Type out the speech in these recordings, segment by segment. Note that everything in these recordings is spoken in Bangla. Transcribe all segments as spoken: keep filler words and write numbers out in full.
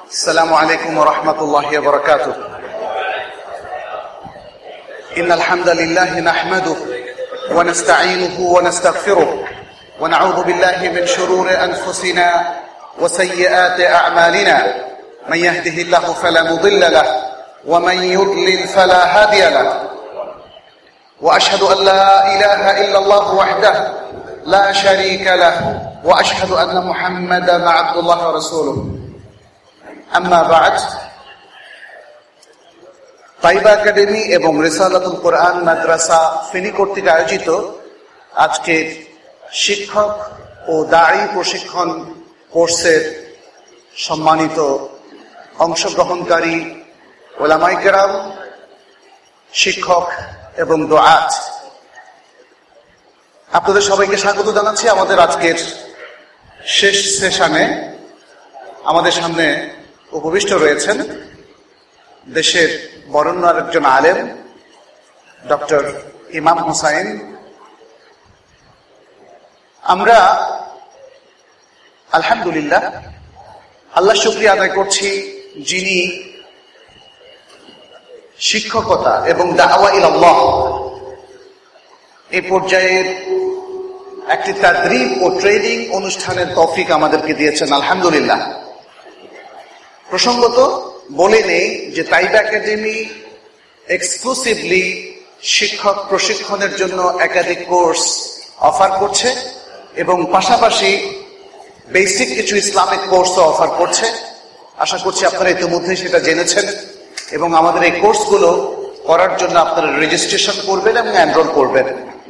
السلام عليكم ورحمة الله وبركاته. إن الحمد لله نحمده ونستعينه ونستغفره ونعوذ بالله من شرور أنفسنا وسيئات أعمالنا. من يهده الله فلا مضل له ومن يضلل فلا هادي له. وأشهد أن لا إله إلا الله وحده لا شريك له وأشهد أن محمدا عبد الله ورسوله. أما بعد. তাইবা একাডেমি এবং রিসালাতুল কোরআন মাদ্রাসা ফেনী কর্তৃক আয়োজিত আজকের শিক্ষক ও দাঈ প্রশিক্ষণ কোর্সের সম্মানিত অংশগ্রহণকারী উলামায়ে কেরাম, শিক্ষক এবং দুআত, আপনাদের সবাইকে স্বাগত জানাচ্ছি আমাদের আজকের শেষ সেশনে। আমাদের সামনে উপবিষ্ট রয়েছেন দেশের বরেণ্য একজন আলেম, ডক্টর ইমাম হুসাইন। আমরা আলহামদুলিল্লাহ আল্লাহ শুকরিয়া আদায় করছি, যিনি শিক্ষকতা এবং দাওয়া ইলাল্লাহ এই পর্যায়ের একটি তাদরিব ও ট্রেনিং অনুষ্ঠানের তৌফিক আমাদেরকে দিয়েছেন। আলহামদুলিল্লাহ। প্রসঙ্গত বলে নেই যে তাইবা একাডেমি এক্সক্লুসিভলি শিক্ষক প্রশিক্ষণের জন্য একাধিক কোর্স অফার করছে এবং পাশাপাশি বেসিক কিছু ইসলামিক কোর্সও অফার করছে। আশা করছি আপনারা ইতিমধ্যে সেটা জেনেছেন এবং আমাদের এই কোর্সগুলো করার জন্য আপনারা রেজিস্ট্রেশন করবেন এবং এনরোল করবেন।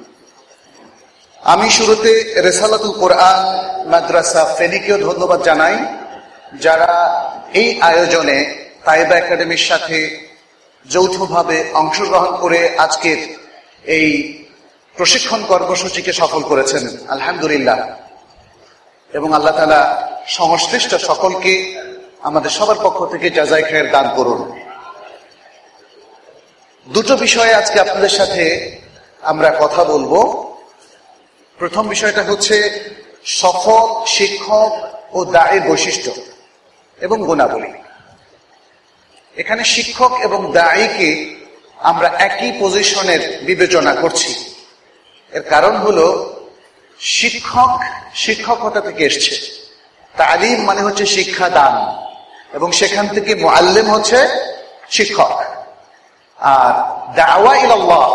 আমি শুরুতে রিসালাতুল কোরআন মাদ্রাসা ফেনীকেও ধন্যবাদ জানাই, যারা এই আয়োজনে তাইবা একাডেমির সাথে যৌথভাবে অংশগ্রহণ করে আজকের এই প্রশিক্ষণ কর্মসূচিকে সফল করেছেন। আলহামদুলিল্লাহ। এবং আল্লাহ তাআলা সংশ্লিষ্ট সকলকে আমাদের সবার পক্ষ থেকে জাযায়ে খায়ের দান করুন। দুটো বিষয়ে আজকে আপনাদের সাথে আমরা কথা বলবো। প্রথম বিষয়টা হচ্ছে সফল শিক্ষক ও দাঈর বৈশিষ্ট্য এবং গুণাবলী। এখানে শিক্ষক এবং দাঈকে আমরা একই পজিশনের বিবেচনা করছি। এর কারণ হলো শিক্ষক শিক্ষকতা থেকে এসছে, তালিম মানে হচ্ছে শিক্ষা দান, এবং সেখান থেকে মুআল্লিম হচ্ছে শিক্ষক। আর দাওয়া ইলাল্লাহ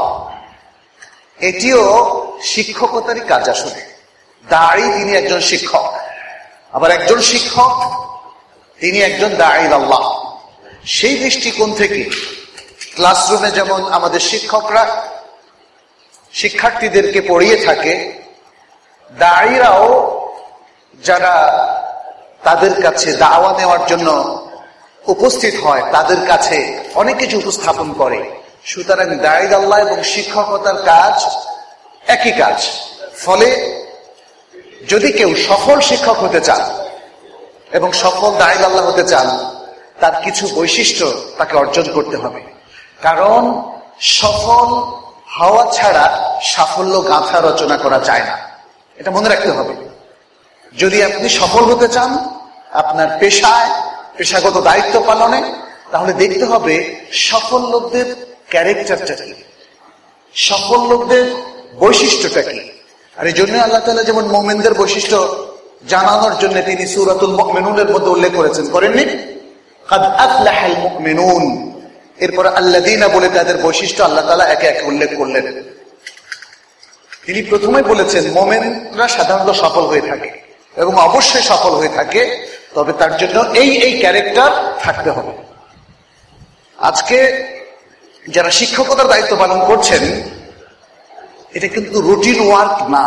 এটিও শিক্ষকতারই কাজ। আসলে দাঈ তিনি একজন শিক্ষক, আবার একজন শিক্ষক তিনি একজন দাঈ ইলাল্লাহ। সেই দৃষ্টিকোণ থেকে ক্লাসরুমে যেমন আমাদের শিক্ষকরা শিক্ষার্থীদেরকে পড়িয়ে থাকে, দাঈরাও যারা তাদের কাছে দাওয়া নেওয়ার জন্য উপস্থিত হয় তাদের কাছে অনেক কিছু উপস্থাপন করে। সুতরাং দাঈ আল্লাহ এবং শিক্ষকতার কাজ একই কাজ। ফলে যদি কেউ সফল শিক্ষক হতে চান এবং সফল দাঈ আল্লাহ হতে চান, তার কিছু বৈশিষ্ট্য তাকে অর্জন করতে হবে। কারণ সফল হওয়া ছাড়া সাফল্য গাঁথা রচনা করা যায় না, এটা মনে রাখতে হবে। যদি আপনি সফল হতে চান আপনার পেশায়, পেশাগত দায়িত্ব পালনে, তাহলে দেখতে হবে সফল লোকদের ক্যারেক্টারটা কি, সফল লোকদের বৈশিষ্ট্যটা কি। আর এই জন্য আল্লাহ তাআলা যেমন মুমিনদের বৈশিষ্ট্য জানানোর জন্য তিনি সূরাতুল মুমিনুনের মধ্যে উল্লেখ করেছেন, করেননি? কাদ আফলাহাল মুমিনুন। এরপর আল্লাযীনা বলে তাদের বৈশিষ্ট্য আল্লাহ তাআলা একে একে উল্লেখ করলেন। তিনি প্রথমে বলেছেন মুমিনরা সাধারণত সফল হয়ে থাকে এবং অবশ্যই সফল হয়ে থাকে, তবে তার জন্য এই এই ক্যারেক্টার থাকতে হবে। আজকে যারা শিক্ষকতার দায়িত্ব পালন করছেন, এটা কিন্তু রুটিন ওয়ার্ক না।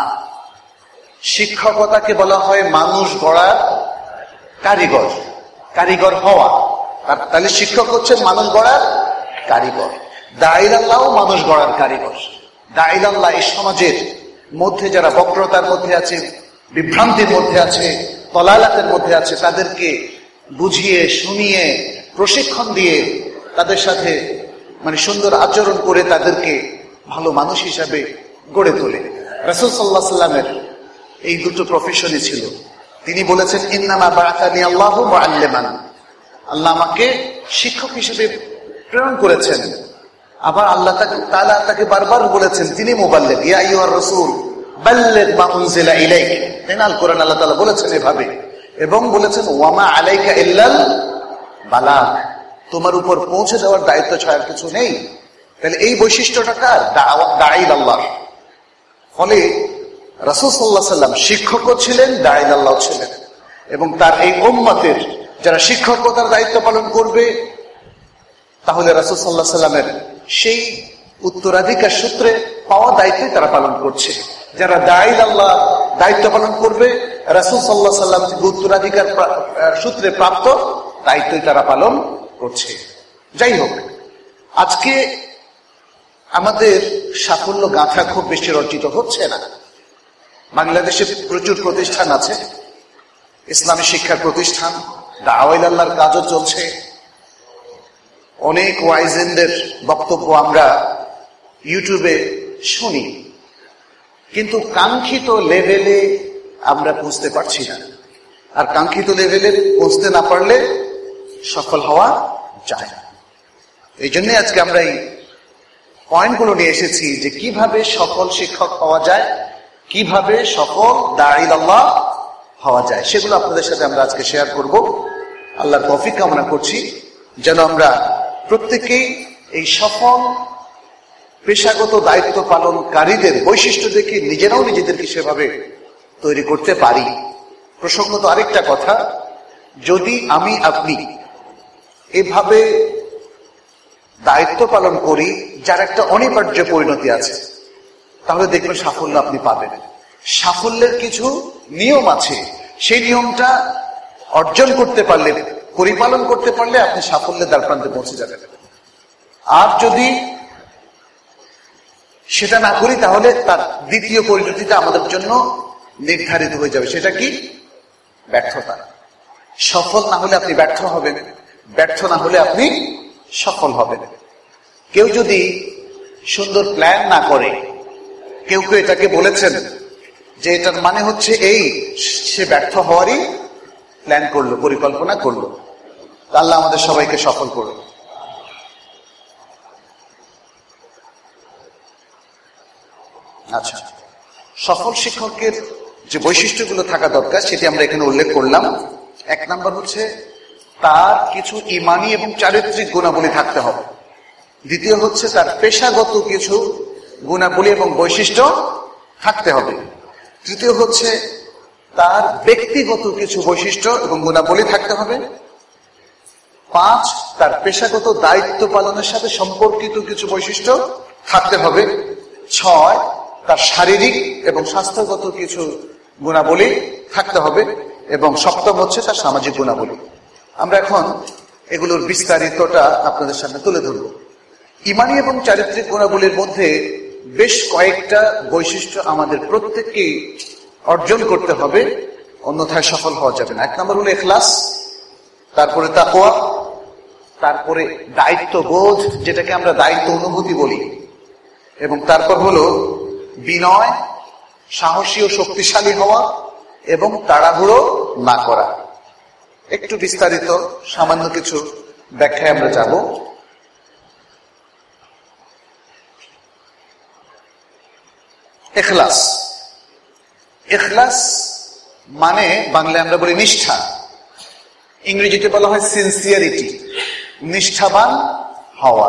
শিক্ষকতাকে বলা হয় মানুষ গড়ার কারিগর, কারিগর হওয়া। তাহলে শিক্ষক হচ্ছেন মানুষ গড়ার কারিগর। দাঈ আল্লাহ মানুষ গড়ার কারিগর। দাঈ আল্লাহ এই সমাজের মধ্যে যারা বক্রতার মধ্যে আছে, বিভ্রান্তির মধ্যে আছে, তলালাতের মধ্যে আছে, তাদেরকে বুঝিয়ে শুনিয়ে প্রশিক্ষণ দিয়ে তাদের সাথে মানে সুন্দর আচরণ করে তাদেরকে ভালো মানুষ হিসাবে গড়ে তোলে। রাসূল সাল্লাল্লাহু আলাইহি ওয়াসাল্লামের এই দুটো প্রফেশনই ছিল। তিনি বলেছেন ইন্নামা বাআসানি আল্লাহু মুআল্লিমান, আল্লাহ আমাকে শিক্ষক হিসেবে প্রেরণ করেছেন। আবার আল্লাহ তাআলা তাকে বারবার বলেছেন তিনি মুবাল্লিগ, ইয়া আইয়ুহার রাসূল বাল্লিগ মা উনজিলা ইলাইক। আল কোরআন আল্লাহ তাআলা বলেছেন এভাবে, এবং বলেছেন ওয়ামা আলাইকা ইল্লাল বালাগ, তোমার উপর পৌঁছে দেওয়ার দায়িত্ব ছাড়া কিছু নেই। তাহলে এই বৈশিষ্ট্যটা কার? দাঈল আল্লাহ। ফলে রাসূল সাল্লাল্লাহু আলাইহি ওয়াসাল্লাম শিক্ষকও ছিলেন, দাঈল আল্লাহ ছিলেন, এবং তার এই উম্মতের যারা শিক্ষকতার দায়িত্ব পালন করবে তাহলে রাসূল সাল্লাল্লাহু আলাইহি ওয়াসাল্লামের সেই উত্তরাধিকার সূত্রে পাওয়া দায়িত্ব তারা পালন করছে। যারা দাঈল আল্লাহ দায়িত্ব পালন করবে রাসূল সাল্লাল্লাহু আলাইহি ওয়াসাল্লাম থেকে উত্তরাধিকার সূত্রে প্রাপ্ত দায়িত্বই তারা পালন করছে। যাই হোক, আজকে আমাদের সাফল্য গাঁথা খুব বেশি রচিত হচ্ছে না। বাংলাদেশে প্রচুর প্রতিষ্ঠান আছে, ইসলামী শিক্ষার প্রতিষ্ঠান, দাওয়াত আল্লাহর কাজও চলছে, অনেক ওয়াইজেনদের বক্তব্য আমরা ইউটিউবে শুনি, কিন্তু কাঙ্ক্ষিত লেভেলে আমরা পৌঁছতে পারছি না। আর কাঙ্ক্ষিত লেভেলে পৌঁছতে না পারলে সফল হওয়া যায় না। এই জন্য আজকে আমরা এই পয়েন্টগুলো নিয়ে এসেছি যে কিভাবে সফল শিক্ষক হওয়া যায়, কিভাবে সফল দাঈল আল্লাহ হওয়া যায়, সেগুলো আপনাদের সাথে আমরা আজকে শেয়ার করব। আল্লাহর তৌফিক কামনা করছি যেন আমরা প্রত্যেকেই এই সফল পেশাগত দায়িত্ব পালনকারীদের বৈশিষ্ট্য দেখে নিজেরাও নিজেদেরকে সেভাবে তৈরি করতে পারি। প্রসঙ্গত আরেকটা কথা, যদি আমি আপনি এভাবে দায়িত্ব পালন করি যার একটা অনিবার্য পরিণতি আছে, তাহলে দেখবেন সাফল্য আপনি পাবেন। সাফল্যের কিছু নিয়ম আছে, সেই নিয়মটা অর্জন করতে পারলে, পরিপালন করতে পারলে আপনি সাফল্যের দ্বারপ্রান্তে পৌঁছে যাবেন। আর যদি সেটা না করি তাহলে তার দ্বিতীয় পরিণতিটা আমাদের জন্য নির্ধারিত হয়ে যাবে। সেটা কি? ব্যর্থতা। সফল না হলে আপনি ব্যর্থ হবেন, ব্যর্থ না হলে আপনি সফল হবেন। কেউ যদি সুন্দর প্ল্যান না করে, কেউ কেউ এটাকে বলেছেন যে এটার মানে হচ্ছে এই, সে ব্যর্থ হওয়ারই প্ল্যান করলো, পরিকল্পনা করলো। আল্লাহ আমাদের সবাইকে সফল করুন। আচ্ছা, সফল শিক্ষকের যে বৈশিষ্ট্যগুলো থাকা দরকার সেটি আমরা এখানে উল্লেখ করলাম। এক নম্বর হচ্ছে তার কিছু ঈমানী এবং চারিত্রিক গুণাবলী থাকতে হবে। দ্বিতীয় হচ্ছে তার পেশাগত কিছু গুণাবলী এবং বৈশিষ্ট্য থাকতে হবে। তৃতীয় হচ্ছে তার ব্যক্তিগত কিছু বৈশিষ্ট্য এবং গুণাবলী থাকতে হবে। পাঁচ, তার পেশাগত দায়িত্ব পালনের সাথে সম্পর্কিত কিছু বৈশিষ্ট্য থাকতে হবে। ছয়, তার শারীরিক এবং স্বাস্থ্যগত কিছু গুণাবলী থাকতে হবে। এবং সপ্তম হচ্ছে তার সামাজিক গুণাবলী। আমরা এখন এগুলোর বিস্তারিতটা আপনাদের সামনে তুলে ধরব। ঈমানী এবং চারিত্রিক গুণাবলীর মধ্যে বেশ কয়েকটা বৈশিষ্ট্য আমাদের প্রত্যেককেই অর্জন করতে হবে, অন্যথায় সফল হওয়া যাবে না। এক নম্বর হলো ইখলাস, তারপরে তাকওয়া, তারপরে দায়িত্ববোধ, যেটাকে আমরা দায়িত্ব অনুভূতি বলি, এবং তারপর হলো বিনয়, সাহসী ও শক্তিশালী হওয়া, এবং তাড়াহুড়ো না করা। একটু বিস্তারিত সামান্য কিছু ব্যাখ্যায় আমরা যাব। ইখলাস, ইখলাস মানে বাংলায় আমরা বলি নিষ্ঠা, ইংরেজিতে বলা হয় সিনসিয়ারিটি, নিষ্ঠাবান হওয়া।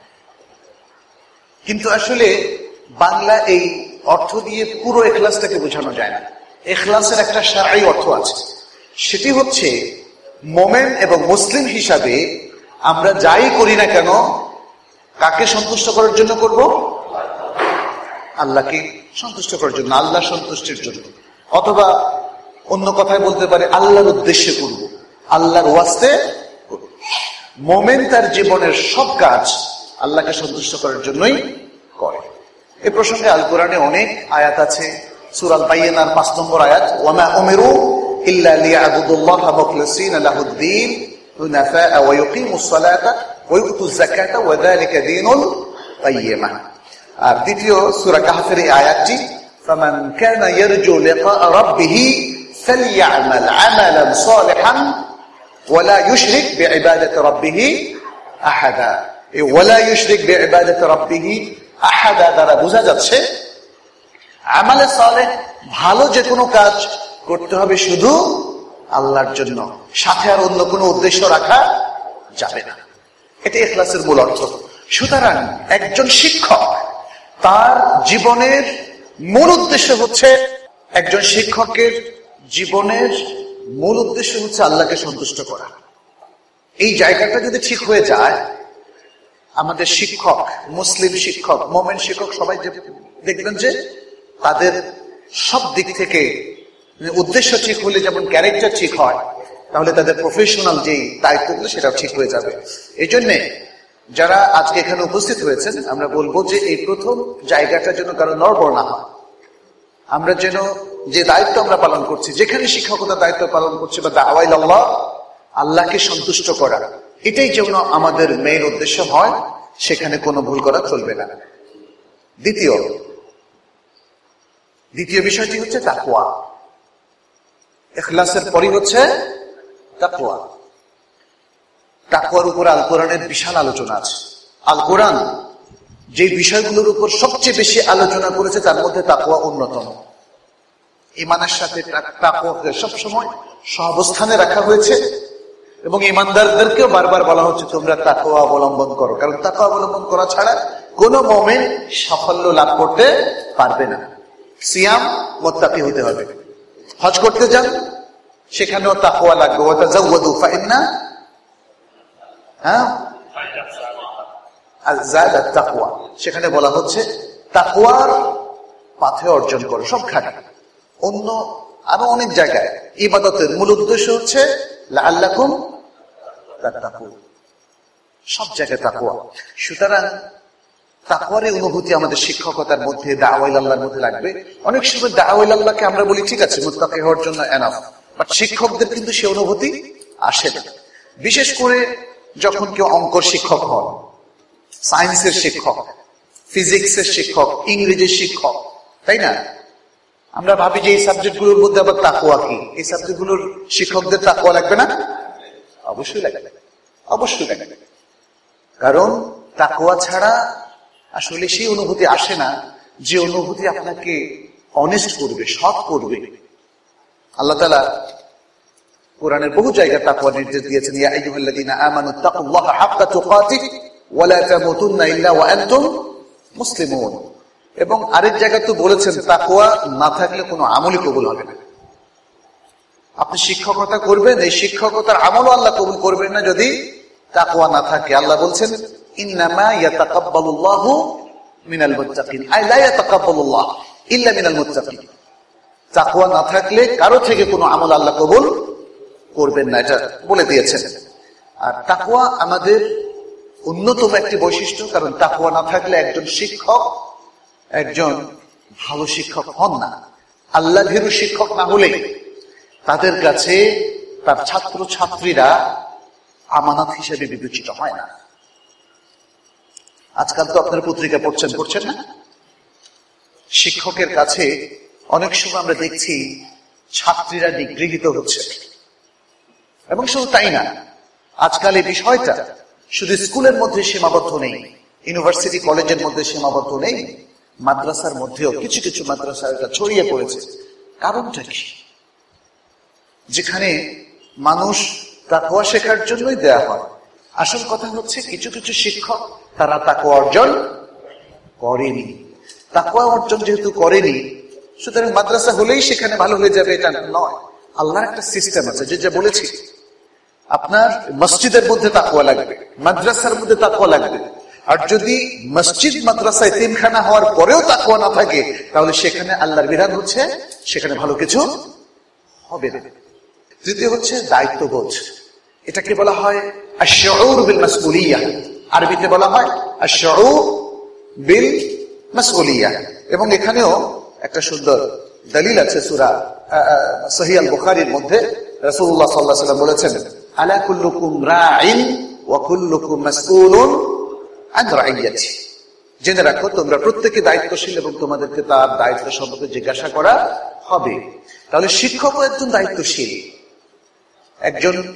কিন্তু আসলে বাংলা এই অর্থ দিয়ে পুরো ইখলাসটাকে বোঝানো যায় না। ইখলাসের একটা শারঈ অর্থ আছে, সেটি হচ্ছে মোমেন এবং মুসলিম হিসাবে আমরা যাই করি না কেন কাকে সন্তুষ্ট করার জন্য করব? আল্লাহকে সন্তুষ্ট করার জন্য, আল্লাহ সন্তুষ্টির জন্য। অথবা অন্য কথায় বলতে পারে আল্লাহর উদ্দেশ্যে করব, আল্লাহর ওয়াস্তে করব। মোমেন তার জীবনের সব কাজ আল্লাহকে সন্তুষ্ট করার জন্যই করে। এ প্রসঙ্গে আল কোরআনে অনেক আয়াত আছে। সূরা আল বাইয়িনার পাঁচ নম্বর আয়াত, ওয়ামা উমিরু ইল্লা লিয়াবুদুল্লাহা মুখলিসিনা লাহুদ-দ্বীন হুনাফা'a ওয়া ইউকিমুস সালাতা ওয়া ইউতুজ যাকাতা ওয়া যালিকা দীনুল কাইয়্যিমা। আর দ্বিতীয় সূরা কাহফের এই আয়াতটি, ফামান কানা ইয়ারজু লিকা রাব্বিহি ফালইয়ামাল আমালান সালিহান ওয়ালা ইউশরিক বিইবাদাতি রাব্বিহি আহাদা। এই ওয়ালা ইউশরিক বিইবাদাতি রাব্বিহি আহাদা দ্বারা বোঝা যাচ্ছে আমালে সালেহ ভালো যে কোনো কাজ করতে হবে শুধু আল্লাহর জন্য, সাথে আর অন্য কোনো উদ্দেশ্য রাখা যাবে না। এটা ইখলাসের মূল অর্থ। সুতরাং একজন শিক্ষক তার জীবনের মূল উদ্দেশ্য হচ্ছে, একজন শিক্ষকের জীবনের মূল উদ্দেশ্য হচ্ছে আল্লাহকে সন্তুষ্ট করা। এই জায়গাটা যদি ঠিক হয়ে যায়, আমাদের শিক্ষক, মুসলিম শিক্ষক, মোমেন শিক্ষক সবাই দেখবেন যে তাদের সব দিক থেকে উদ্দেশ্য ঠিক হলে যেমন ক্যারেক্টার ঠিক হয়, তাহলে তাদের প্রফেশনাল যেই দায়িত্বগুলো সেটাও ঠিক হয়ে যাবে। এই জন্যে যারা আজকে এখানে উপস্থিত হয়েছেন, আমরা বলবো যে এই প্রথম জায়গাটা যেন কারো নড়বড় না হয়। আমরা যেন যে দায়িত্ব আমরা পালন করছি, যেখানে শিক্ষকতার দায়িত্ব পালন করছি বা দাওয়াইল আল্লাহ, আল্লাহকে সন্তুষ্ট করা, এটাই যেন আমাদের মেইন উদ্দেশ্য হয়, সেখানে কোনো ভুল করা চলবে না। দ্বিতীয় দ্বিতীয় বিষয়টি হচ্ছে তাকওয়া। ইখলাসের পরই হচ্ছে তাকওয়া। তাকওয়ার উপর আল কোরআনের বিশাল আলোচনা আছে। আল কোরআন যে বিষয়গুলোর উপর সবচেয়ে বেশি আলোচনা করেছে তার মধ্যে তাকওয়া অন্যতম। ঈমানের সাথে তাকওয়াকে সবসময় সহাবস্থানে রাখা হয়েছে এবং ঈমানদারদেরকেও বারবার বলা হচ্ছে তোমরা তাকওয়া অবলম্বন করো, কারণ তাকওয়া অবলম্বন করা ছাড়া কোনো মুমিন সাফল্য লাভ করতে পারবে না। সিয়াম মুত্তাকি হতে হবে, হজ করতে যান সেখানেও তাকওয়া লাগবে। ওয়া তাযাওয়াদু ফাইন্না হ্যাঁ আযাদ তাকওয়া, সেখানে বলা হচ্ছে তাকওয়ার পাথে অর্জন করো সবখানে। অন্য আরো অনেক জায়গায় ইবাদতের মূল উদ্দেশ্য হচ্ছে লাআল্লাকুম তাত্তাকুন, সব জায়গায় তাকওয়া। সুতরাং তাকওয়ার অনুভূতি আমাদের শিক্ষকতার মধ্যে, দাওয়াইল আল্লাহর মধ্যে লাগবে। অনেক সময় দাওয়াইল আল্লাহকে আমরা বলি ঠিক আছে মুত্তাকি হওয়ার জন্য এনাফ, বাট শিক্ষকদের কিন্তু সে অনুভূতি আসে না। বিশেষ করে যখন কেউ অঙ্কর শিক্ষক হন, সায়েন্সের শিক্ষক, ফিজিক্সের শিক্ষক, ইংরেজির শিক্ষক, তাই না? আমরা ভাবি যে এই সাবজেক্টগুলোর মধ্যে আবার তাকওয়া কি, এই সাবজেক্টগুলোর শিক্ষকদের তাকওয়া লাগবে না? অবশ্যই লাগবে, অবশ্যই লাগবে। কারণ তাকওয়া ছাড়া আসলে সেই অনুভূতি আসে না যে অনুভূতি আপনাকে অনেস্ট করবে, সৎ করবে। আল্লাহ তাআলা কোরআনের বহু জায়গায় তাকওয়া নির্দেশ দিয়েছেন, ইয়া আইয়ুহাল্লাযীনা আমানু তাকুল্লাহা হাক্কা তুকাতিহ ওয়া লা তামুতুন্না ইল্লা ওয়া আনতুম মুসলিমুন। এবং আরেক জায়গায় তো বলেছেন তাকওয়া না থাকলে কোনো আমলই কবুল হবে না। আপনি শিক্ষকতা করবেন, এই শিক্ষকতার আমলও আল্লাহ কবুল করবেন না যদি তাকওয়া না থাকে। আল্লাহ বলছেন ইন্নামা ইয়াতাকাব্বালুল্লাহু মিনাল মুত্তাকিন, আই লা ইয়াতাকাব্বালুল্লাহ ইল্লা মিনাল মুত্তাকিন। তাকওয়া না থাকলে কারো থেকে কোনো আমল আল্লাহ কবুল করবেন না, এটা বলে দিয়েছেন। আর তাকওয়া আমাদের অন্যতম একটি বৈশিষ্ট্য, কারণ তাকওয়া না থাকলে একজন শিক্ষক একজন ভালো শিক্ষক হন না। আল্লাহ ভীরু শিক্ষক না হলে তাদের কাছে তার ছাত্র ছাত্রীরা আমানত হিসেবে বিবেচিত হয় না। আজকাল তো আপনারা পত্রিকা পড়ছেন পড়ছেন না, শিক্ষকের কাছে অনেক সময় আমরা দেখছি ছাত্রীরা নিগৃহীত হচ্ছে। এবং শুধু তাই না, আজকাল এই বিষয়টা শুধু স্কুলের মধ্যে সীমাবদ্ধ নেই, ইউনিভার্সিটি কলেজের মধ্যে সীমাবদ্ধ নেই, মাদ্রাসার মধ্যেও কিছু কিছু মাদ্রাসা এটা ছড়িয়ে পড়েছে। কারণটা কি? যেখানে মানুষ তাকওয়া শেখার জন্যই দেয়া হয়, আসল কথা হচ্ছে কিছু কিছু শিক্ষক তারা তাকওয়া অর্জন করেনি। তাকওয়া অর্জন যেহেতু করেনি, সুতরাং মাদ্রাসা হলেই সেখানে ভালো হয়ে যাবে এটা নয়। আল্লাহর একটা সিস্টেম আছে, যে যা বলেছি, আপনার মসজিদের মধ্যে তাকওয়া লাগবে, মাদ্রাসার মধ্যে তাকওয়া লাগবে। আর যদি মসজিদ মাদ্রাসা এতিমখানা হওয়ার পরেও তাকওয়া না থাকে, তাহলে সেখানে আল্লাহর বিধান হচ্ছে সেখানে ভালো কিছু হবে না। তৃতীয় হচ্ছে দায়িত্ববোধ। এটাকে বলা হয় আশ-শুউর বিল মাসউলিয়াহ, আরবিতে বলা হয় আশ-শুউর বিল মাসউলিয়াহ। এবং এখানেও একটা সুন্দর দলিল আছে, সূরা সহিহ আল বুখারীর মধ্যে রাসূলুল্লাহ সাল্লাল্লাহু আলাইহি ওয়াসাল্লাম বলেছেন, আলা কুল্লুকুম রাঈন ওয়া কুল্লুকুম মাসউলুন আন রাইয়াতি। জেনে রাখো তোমরা প্রত্যেকে দায়িত্বশীল এবং তোমাদেরকে তার দায়িত্ব সম্পর্কে জিজ্ঞাসা করা হবে। তাহলে শিক্ষকও একজন দায়িত্বশীল, একজন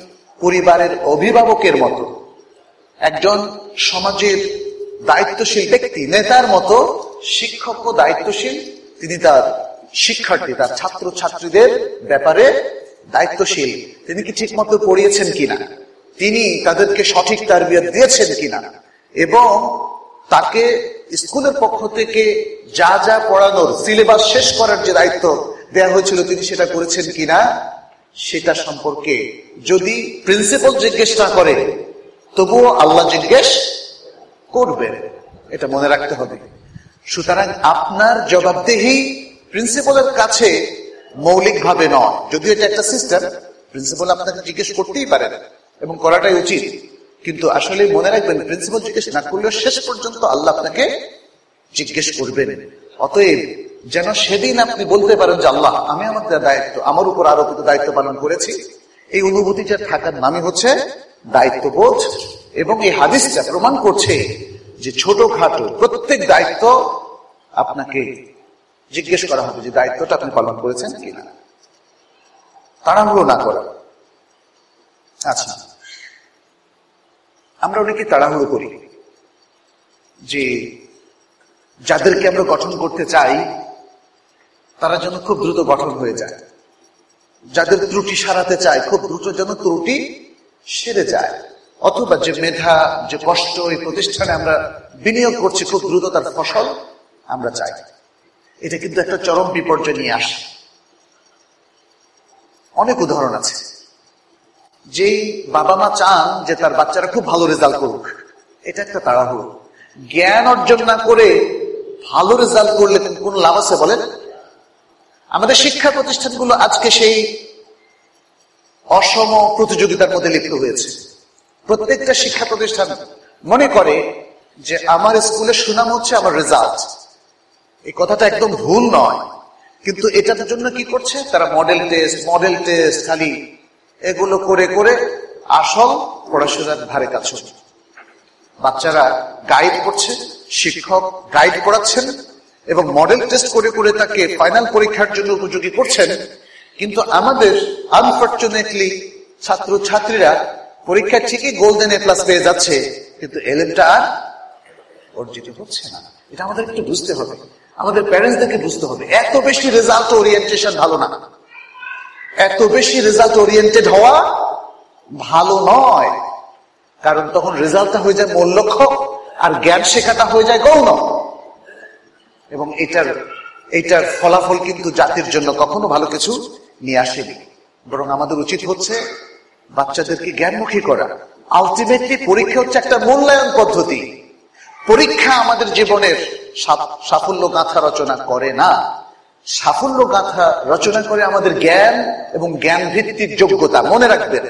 পরিবারের অভিভাবকের মতো, একজন সমাজের দায়িত্বশীল ব্যক্তি, নেতার মতো শিক্ষকও দায়িত্বশীল। তিনি তার শিক্ষার্থী, তার ছাত্র ছাত্রীদের ব্যাপারে দায়িত্বশীল। তিনি কি ঠিক মতো পড়িয়েছেন কিনা, তিনি তাদেরকে সঠিক তারবিয়ত দিয়েছেন কিনা, এবং তাকে স্কুলের পক্ষ থেকে যা যা পড়ানোর সিলেবাস শেষ করার যে দায়িত্ব দেওয়া হয়েছিল তিনি সেটা করেছেন কিনা, সেটা সম্পর্কে যদি প্রিন্সিপাল জিজ্ঞেস না করে তবুও আল্লাহ জিজ্ঞেস করবেন, এটা মনে রাখতে হবে। সুতরাং আপনার জবাবদেহি প্রিন্সিপালের কাছে মৌলিকভাবে নয়, যদিও এটা একটা সিস্টেম, প্রিন্সিপাল আপনাকে জিজ্ঞেস করতেই পারেন এবং করাটাই উচিত, কিন্তু আসলে মনে রাখবেন প্রিন্সিপাল জিজ্ঞেস না করলেও শেষ পর্যন্ত আল্লাহ আপনাকে জিজ্ঞেস করবেন। অতএব যেন সেদিন আপনি বলতে পারেন যে আল্লাহ, আমি আমার দায়িত্ব, আমার উপর আরোপিত দায়িত্ব পালন করেছি। এই অনুভূতিটা থাকার নামই হচ্ছে দায়িত্ববোধ। এবং এই হাদিসটা প্রমাণ করছে যে ছোটখাটো প্রত্যেক দায়িত্ব আপনাকে জিজ্ঞেস করা হবে যে দায়িত্বটা আপনি পালন করেছেন কিনা, তাড়াহুড়ো না করা। আচ্ছা, আমরা অনেকে তাড়াহুড়ো করি যে যাদেরকে আমরা গঠন করতে চাই তারা যেন খুব দ্রুত গঠন হয়ে যায়, যাদের ত্রুটি সারাতে চাই খুব দ্রুত যেন ত্রুটি সেরে যায়, অথবা যে মেধা, যে কষ্ট এই প্রতিষ্ঠানে আমরা বিনিয়োগ করছি খুব দ্রুত তার ফসল আমরা চাই। এটা কিন্তু একটা চরম বিপর্যয় নিয়ে আসে। অনেক উদাহরণ আছে, যেই বাবা মা চান যে তার বাচ্চারা খুব ভালো রেজাল্ট করুক, এটা একটা তাড়াহুড়ো। জ্ঞান অর্জন না করে ভালো রেজাল্ট করলে কোন লাভ আছে বলেন? আমাদের শিক্ষা প্রতিষ্ঠানগুলো আজকে সেই অসম প্রতিযোগিতার মধ্যে লিপ্ত হয়েছে। প্রত্যেকটা শিক্ষা প্রতিষ্ঠান মনে করে যে আমার স্কুলের সুনাম হচ্ছে আমার রেজাল্ট। এই কথাটা একদম ভুল নয়, কিন্তু এটার জন্য কি করছে তারা? মডেল টেস্ট, মডেল টেস্ট, খালি এগুলো করে করে আসল পড়াশোনার ধারে কাছে। বাচ্চারা গাইড করছে, শিক্ষক গাইড করাচ্ছেন এবং মডেল টেস্ট করে করে তাকে ফাইনাল পরীক্ষার জন্য উপযোগী করছেন। কিন্তু আমাদের আনফরচুনেটলি ছাত্র ছাত্রীরা পরীক্ষা ঠিকই গোল্ডেন এ প্লাস পেয়ে যাচ্ছে, কিন্তু এলএমটা আর অর্জিত হচ্ছে না। এটা আমাদের একটু বুঝতে হবে, আমাদের প্যারেন্টসদেরকে বুঝতে হবে। এত বেশি রেজাল্ট ওরিয়েন্টেশন ভালো না, এত বেশি রেজাল্ট ওরিয়েন্টেড হওয়া ভালো নয়, কারণ তখন রেজাল্টটা হয়ে যায় মূল লক্ষ্য আর জ্ঞান শেখাটা হয়ে যায় গৌণ। এবং এটার এইটার ফলাফল কিন্তু জাতির জন্য কখনো ভালো কিছু নিয়ে আসেনি। বরং আমাদের উচিত হচ্ছে বাচ্চাদেরকে জ্ঞানমুখী করা। আলটিমেটলি পরীক্ষা হচ্ছে একটা মূল্যায়ন পদ্ধতি। পরীক্ষা আমাদের জীবনের সাফল্য গাথা রচনা করে না, সাফল্য গাথা রচনা করে আমাদের জ্ঞান এবং জ্ঞান ভিত্তিক যোগ্যতা। মনে রাখবেন।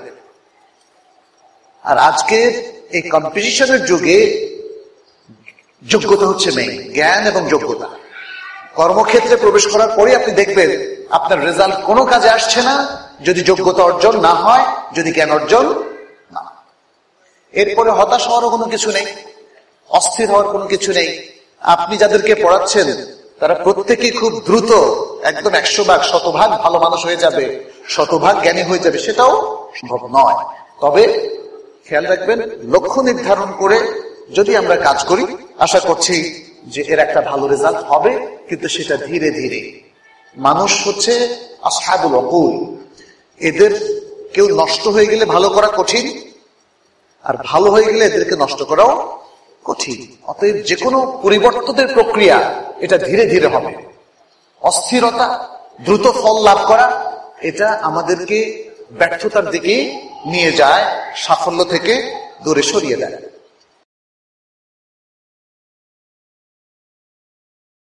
আর আজকের এই কম্পিটিশনের যুগে যোগ্যতা হচ্ছে মেইন, জ্ঞান এবং যোগ্যতা। কর্মক্ষেত্রে প্রবেশ করার পরে আপনি দেখবেন আপনার রেজাল্ট কোনো কাজে আসছে না যদি যোগ্যতা অর্জন না হয়, যদি জ্ঞান অর্জন না। এরপরে হতাশ হওয়ারও কোনো কিছু নেই, অস্থির হওয়ার কোনো কিছু নেই। আপনি যাদেরকে পড়াচ্ছেন তারা প্রত্যেকেই খুব দ্রুত একদম একশো ভাগ শতভাগ ভালো মানুষ হয়ে যাবে, শতভাগ জ্ঞানী হয়ে যাবে, সেটাও সম্ভব নয়। তবে খেয়াল রাখবেন, লক্ষ্য নির্ধারণ করে যদি আমরা কাজ করি, আশা করছি যে এর একটা ভালো রেজাল্ট হবে, কিন্তু সেটা ধীরে ধীরে। মানুষ হচ্ছে আসহাবুল উকুল, এদের কেউ নষ্ট হয়ে গেলে ভালো করা কঠিন, আর ভালো হয়ে গেলে এদেরকে নষ্ট করাও কঠিন। অতএব যে কোনো পরিবর্তনের প্রক্রিয়া এটা ধীরে ধীরে হবে। অস্থিরতা, দ্রুত ফল লাভ করা, এটা আমাদেরকে ব্যর্থতার দিকে নিয়ে যায়, সাফল্য থেকে দূরে সরিয়ে দেয়।